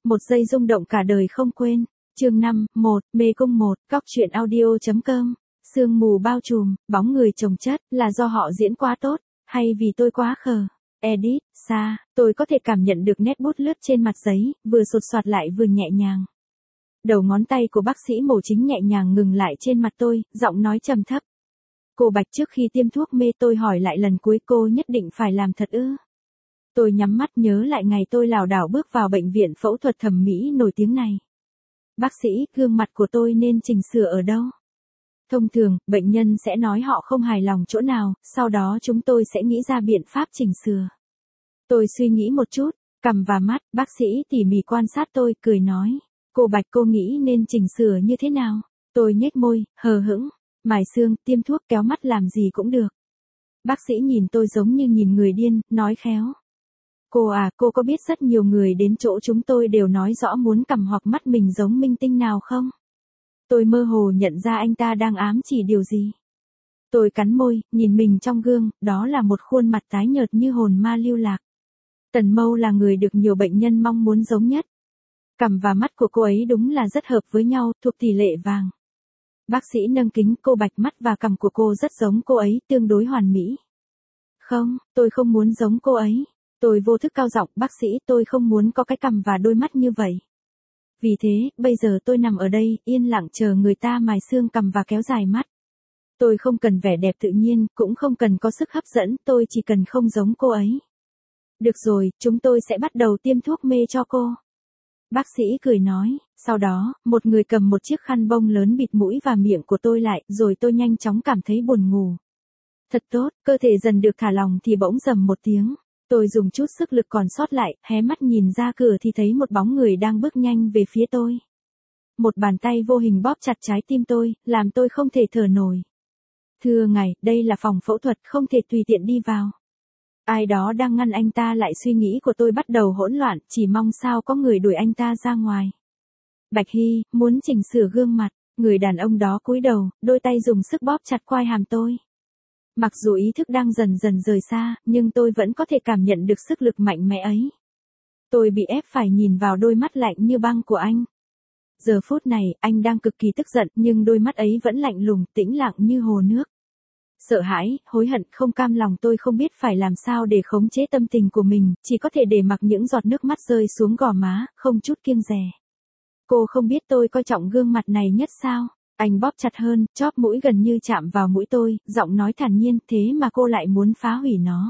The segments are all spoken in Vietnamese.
Một giây rung động cả đời không quên. Chương 5, 1, mê cung 1, cóc truyện audio.com. Sương mù bao trùm, bóng người chồng chất, là do họ diễn quá tốt, hay vì tôi quá khờ? Edit, xa, tôi có thể cảm nhận được nét bút lướt trên mặt giấy, vừa sột soạt lại vừa nhẹ nhàng. Đầu ngón tay của bác sĩ mổ chính nhẹ nhàng ngừng lại trên mặt tôi, giọng nói trầm thấp. Cô Bạch, trước khi tiêm thuốc mê tôi hỏi lại lần cuối, cô nhất định phải làm thật ư? Tôi nhắm mắt nhớ lại ngày tôi lảo đảo bước vào bệnh viện phẫu thuật thẩm mỹ nổi tiếng này. Bác sĩ, gương mặt của tôi nên chỉnh sửa ở đâu? Thông thường, bệnh nhân sẽ nói họ không hài lòng chỗ nào, sau đó chúng tôi sẽ nghĩ ra biện pháp chỉnh sửa. Tôi suy nghĩ một chút, cằm và mắt, bác sĩ tỉ mỉ quan sát tôi, cười nói. Cô Bạch, cô nghĩ nên chỉnh sửa như thế nào? Tôi nhếch môi, hờ hững. Mài xương, tiêm thuốc, kéo mắt làm gì cũng được. Bác sĩ nhìn tôi giống như nhìn người điên, nói khéo. Cô à, cô có biết rất nhiều người đến chỗ chúng tôi đều nói rõ muốn cằm hoặc mắt mình giống minh tinh nào không? Tôi mơ hồ nhận ra anh ta đang ám chỉ điều gì. Tôi cắn môi, nhìn mình trong gương, đó là một khuôn mặt tái nhợt như hồn ma lưu lạc. Tần Mâu là người được nhiều bệnh nhân mong muốn giống nhất. Cằm và mắt của cô ấy đúng là rất hợp với nhau, thuộc tỷ lệ vàng. Bác sĩ nâng kính, cô Bạch, mắt và cằm của cô rất giống cô ấy, tương đối hoàn mỹ. Không, tôi không muốn giống cô ấy. Tôi vô thức cao giọng, bác sĩ, tôi không muốn có cái cằm và đôi mắt như vậy. Vì thế, bây giờ tôi nằm ở đây, yên lặng chờ người ta mài xương cằm và kéo dài mắt. Tôi không cần vẻ đẹp tự nhiên, cũng không cần có sức hấp dẫn, tôi chỉ cần không giống cô ấy. Được rồi, chúng tôi sẽ bắt đầu tiêm thuốc mê cho cô. Bác sĩ cười nói, sau đó, một người cầm một chiếc khăn bông lớn bịt mũi và miệng của tôi lại, rồi tôi nhanh chóng cảm thấy buồn ngủ. Thật tốt, cơ thể dần được thả lỏng thì bỗng rầm một tiếng. Tôi dùng chút sức lực còn sót lại, hé mắt nhìn ra cửa thì thấy một bóng người đang bước nhanh về phía tôi. Một bàn tay vô hình bóp chặt trái tim tôi, làm tôi không thể thở nổi. Thưa ngài, đây là phòng phẫu thuật, không thể tùy tiện đi vào. Ai đó đang ngăn anh ta lại, suy nghĩ của tôi bắt đầu hỗn loạn, chỉ mong sao có người đuổi anh ta ra ngoài. Bạch Hy, muốn chỉnh sửa gương mặt, người đàn ông đó cúi đầu, đôi tay dùng sức bóp chặt quai hàm tôi. Mặc dù ý thức đang dần dần rời xa, nhưng tôi vẫn có thể cảm nhận được sức lực mạnh mẽ ấy. Tôi bị ép phải nhìn vào đôi mắt lạnh như băng của anh. Giờ phút này, anh đang cực kỳ tức giận, nhưng đôi mắt ấy vẫn lạnh lùng, tĩnh lặng như hồ nước. Sợ hãi, hối hận, không cam lòng, tôi không biết phải làm sao để khống chế tâm tình của mình, chỉ có thể để mặc những giọt nước mắt rơi xuống gò má, không chút kiêng dè. Cô không biết tôi coi trọng gương mặt này nhất sao? Anh bóp chặt hơn, chóp mũi gần như chạm vào mũi tôi, giọng nói thản nhiên, thế mà cô lại muốn phá hủy nó.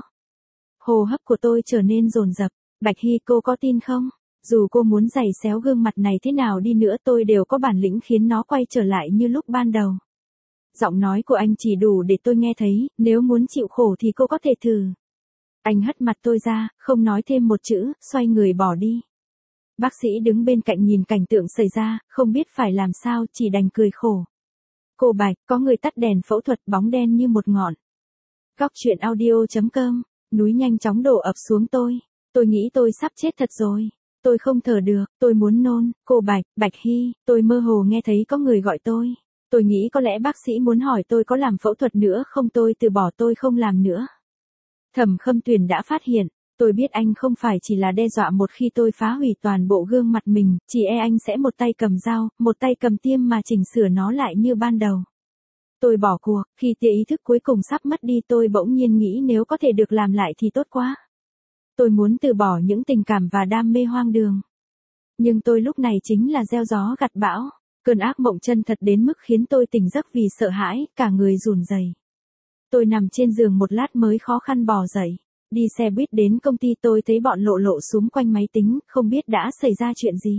Hô hấp của tôi trở nên dồn dập. Bạch Hy, cô có tin không? Dù cô muốn giày xéo gương mặt này thế nào đi nữa, tôi đều có bản lĩnh khiến nó quay trở lại như lúc ban đầu. Giọng nói của anh chỉ đủ để tôi nghe thấy, nếu muốn chịu khổ thì cô có thể thử. Anh hất mặt tôi ra, không nói thêm một chữ, xoay người bỏ đi. Bác sĩ đứng bên cạnh nhìn cảnh tượng xảy ra, không biết phải làm sao, chỉ đành cười khổ. Cô Bạch, có người tắt đèn phẫu thuật, bóng đen như một ngọn. Cóc truyện audio.com, núi nhanh chóng đổ ập xuống tôi. Tôi nghĩ tôi sắp chết thật rồi. Tôi không thở được, tôi muốn nôn. Cô Bạch, Bạch Hy, tôi mơ hồ nghe thấy có người gọi tôi. Tôi nghĩ có lẽ bác sĩ muốn hỏi tôi có làm phẫu thuật nữa không, tôi từ bỏ, tôi không làm nữa. Thẩm Khâm Tuyền đã phát hiện. Tôi biết anh không phải chỉ là đe dọa một khi tôi phá hủy toàn bộ gương mặt mình, chỉ e anh sẽ một tay cầm dao, một tay cầm tiêm mà chỉnh sửa nó lại như ban đầu. Tôi bỏ cuộc, khi tia ý thức cuối cùng sắp mất đi, tôi bỗng nhiên nghĩ nếu có thể được làm lại thì tốt quá. Tôi muốn từ bỏ những tình cảm và đam mê hoang đường. Nhưng tôi lúc này chính là gieo gió gặt bão, cơn ác mộng chân thật đến mức khiến tôi tỉnh giấc vì sợ hãi, cả người run rẩy. Tôi nằm trên giường một lát mới khó khăn bò dậy. Đi xe buýt đến công ty, tôi thấy bọn lộ lộ xúm quanh máy tính, không biết đã xảy ra chuyện gì.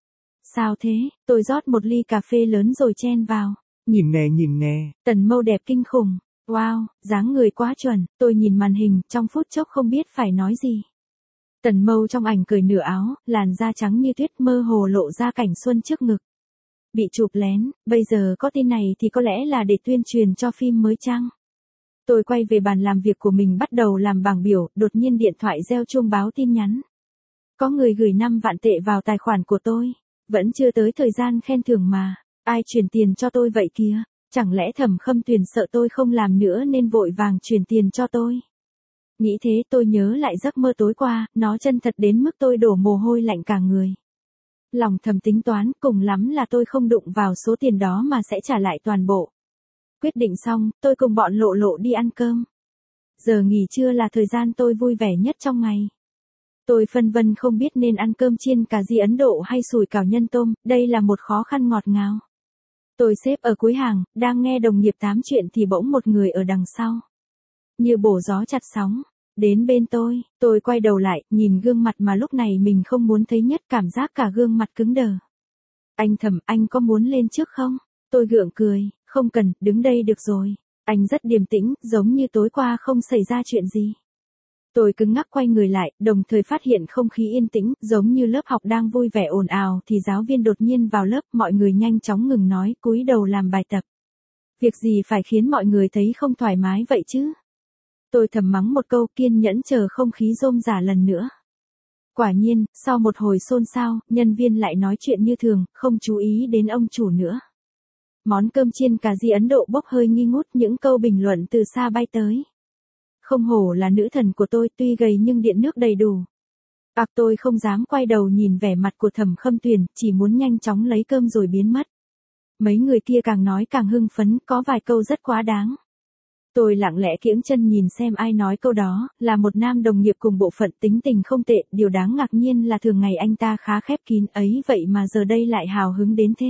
Sao thế? Tôi rót một ly cà phê lớn rồi chen vào. Nhìn nè. Tần Mâu đẹp kinh khủng. Wow, dáng người quá chuẩn. Tôi nhìn màn hình, trong phút chốc không biết phải nói gì. Tần Mâu trong ảnh cởi nửa áo, làn da trắng như tuyết, mơ hồ lộ ra cảnh xuân trước ngực. Bị chụp lén, bây giờ có tin này thì có lẽ là để tuyên truyền cho phim mới chăng? Tôi quay về bàn làm việc của mình, bắt đầu làm bảng biểu, đột nhiên điện thoại reo chuông báo tin nhắn. Có người gửi 5 vạn tệ vào tài khoản của tôi. Vẫn chưa tới thời gian khen thưởng mà. Ai chuyển tiền cho tôi vậy kìa? Chẳng lẽ Thẩm Khâm Tuyền sợ tôi không làm nữa nên vội vàng chuyển tiền cho tôi? Nghĩ thế tôi nhớ lại giấc mơ tối qua, nó chân thật đến mức tôi đổ mồ hôi lạnh cả người. Lòng thầm tính toán, cùng lắm là tôi không đụng vào số tiền đó mà sẽ trả lại toàn bộ. Quyết định xong, tôi cùng bọn Lộ Lộ đi ăn cơm. Giờ nghỉ trưa là thời gian tôi vui vẻ nhất trong ngày. Tôi phân vân không biết nên ăn cơm chiên cà ri Ấn Độ hay sủi cảo nhân tôm, đây là một khó khăn ngọt ngào. Tôi xếp ở cuối hàng, đang nghe đồng nghiệp tám chuyện thì bỗng một người ở đằng sau. Như bổ gió chặt sóng. Đến bên tôi quay đầu lại, nhìn gương mặt mà lúc này mình không muốn thấy nhất, cảm giác cả gương mặt cứng đờ. Anh Thẩm, anh có muốn lên trước không? Tôi gượng cười, không cần, đứng đây được rồi. Anh rất điềm tĩnh, giống như tối qua không xảy ra chuyện gì. Tôi cứng ngắc quay người lại, đồng thời phát hiện không khí yên tĩnh, giống như lớp học đang vui vẻ ồn ào thì giáo viên đột nhiên vào lớp, mọi người nhanh chóng ngừng nói, cúi đầu làm bài tập. Việc gì phải khiến mọi người thấy không thoải mái vậy chứ? Tôi thầm mắng một câu, kiên nhẫn chờ không khí rôm rả lần nữa. Quả nhiên, sau một hồi xôn xao, nhân viên lại nói chuyện như thường, không chú ý đến ông chủ nữa. Món cơm chiên cà ri Ấn Độ bốc hơi nghi ngút, những câu bình luận từ xa bay tới. Không hổ là nữ thần của tôi, tuy gầy nhưng điện nước đầy đủ. Tôi không dám quay đầu nhìn vẻ mặt của Thẩm Khâm Tuyền, chỉ muốn nhanh chóng lấy cơm rồi biến mất. Mấy người kia càng nói càng hưng phấn, có vài câu rất quá đáng. Tôi lặng lẽ kiễng chân nhìn xem ai nói câu đó, là một nam đồng nghiệp cùng bộ phận, tính tình không tệ, điều đáng ngạc nhiên là thường ngày anh ta khá khép kín ấy vậy mà giờ đây lại hào hứng đến thế.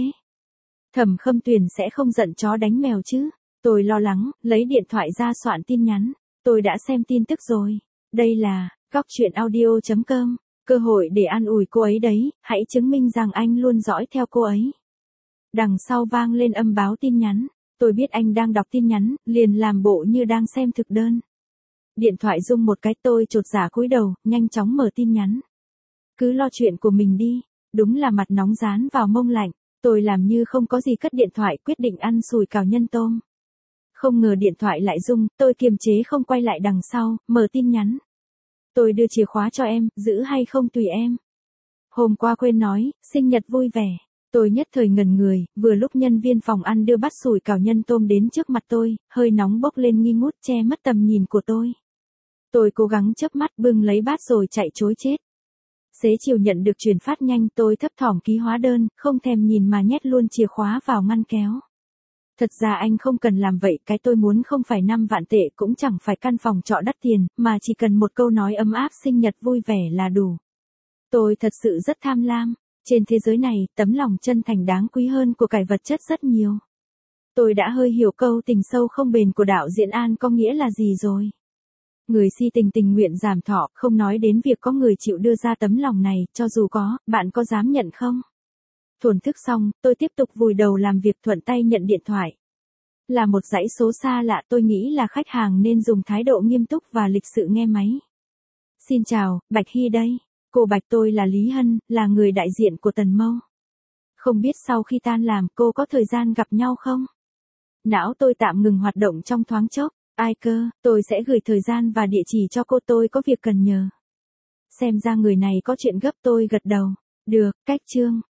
Thẩm Khâm Tuyền sẽ không giận chó đánh mèo chứ? Tôi lo lắng, lấy điện thoại ra soạn tin nhắn. Tôi đã xem tin tức rồi. Đây là, coctruyện.audio.com, cơ hội để an ủi cô ấy đấy, hãy chứng minh rằng anh luôn dõi theo cô ấy. Đằng sau vang lên âm báo tin nhắn. Tôi biết anh đang đọc tin nhắn, liền làm bộ như đang xem thực đơn. Điện thoại rung một cái, tôi chột dạ cúi đầu, nhanh chóng mở tin nhắn. Cứ lo chuyện của mình đi, đúng là mặt nóng dán vào mông lạnh. Tôi làm như không có gì, cất điện thoại, quyết định ăn sủi cảo nhân tôm. Không ngờ điện thoại lại rung, tôi kiềm chế không quay lại đằng sau, mở tin nhắn. Tôi đưa chìa khóa cho em, giữ hay không tùy em. Hôm qua quên nói, sinh nhật vui vẻ. Tôi nhất thời ngẩn người, vừa lúc nhân viên phòng ăn đưa bát sủi cảo nhân tôm đến trước mặt tôi, hơi nóng bốc lên nghi ngút che mất tầm nhìn của tôi. Tôi cố gắng chớp mắt bưng lấy bát rồi chạy trối chết. Xế chiều nhận được chuyển phát nhanh, tôi thấp thỏm ký hóa đơn, không thèm nhìn mà nhét luôn chìa khóa vào ngăn kéo. Thật ra anh không cần làm vậy, cái tôi muốn không phải 5 vạn tệ, cũng chẳng phải căn phòng trọ đắt tiền, mà chỉ cần một câu nói ấm áp sinh nhật vui vẻ là đủ. Tôi thật sự rất tham lam. Trên thế giới này, tấm lòng chân thành đáng quý hơn của cải vật chất rất nhiều. Tôi đã hơi hiểu câu tình sâu không bền của đạo diễn An có nghĩa là gì rồi. Người si tình tình nguyện giảm thọ, không nói đến việc có người chịu đưa ra tấm lòng này, cho dù có, bạn có dám nhận không? Thổn thức xong, tôi tiếp tục vùi đầu làm việc, thuận tay nhận điện thoại. Là một dãy số xa lạ, tôi nghĩ là khách hàng nên dùng thái độ nghiêm túc và lịch sự nghe máy. Xin chào, Bạch Hy đây. Cô Bạch, tôi là Lý Hân, là người đại diện của Tần Mâu. Không biết sau khi tan làm cô có thời gian gặp nhau không? Não tôi tạm ngừng hoạt động trong thoáng chốc. Ai cơ, tôi sẽ gửi thời gian và địa chỉ cho cô, tôi có việc cần nhờ. Xem ra người này có chuyện gấp, tôi gật đầu. Được, cách chương.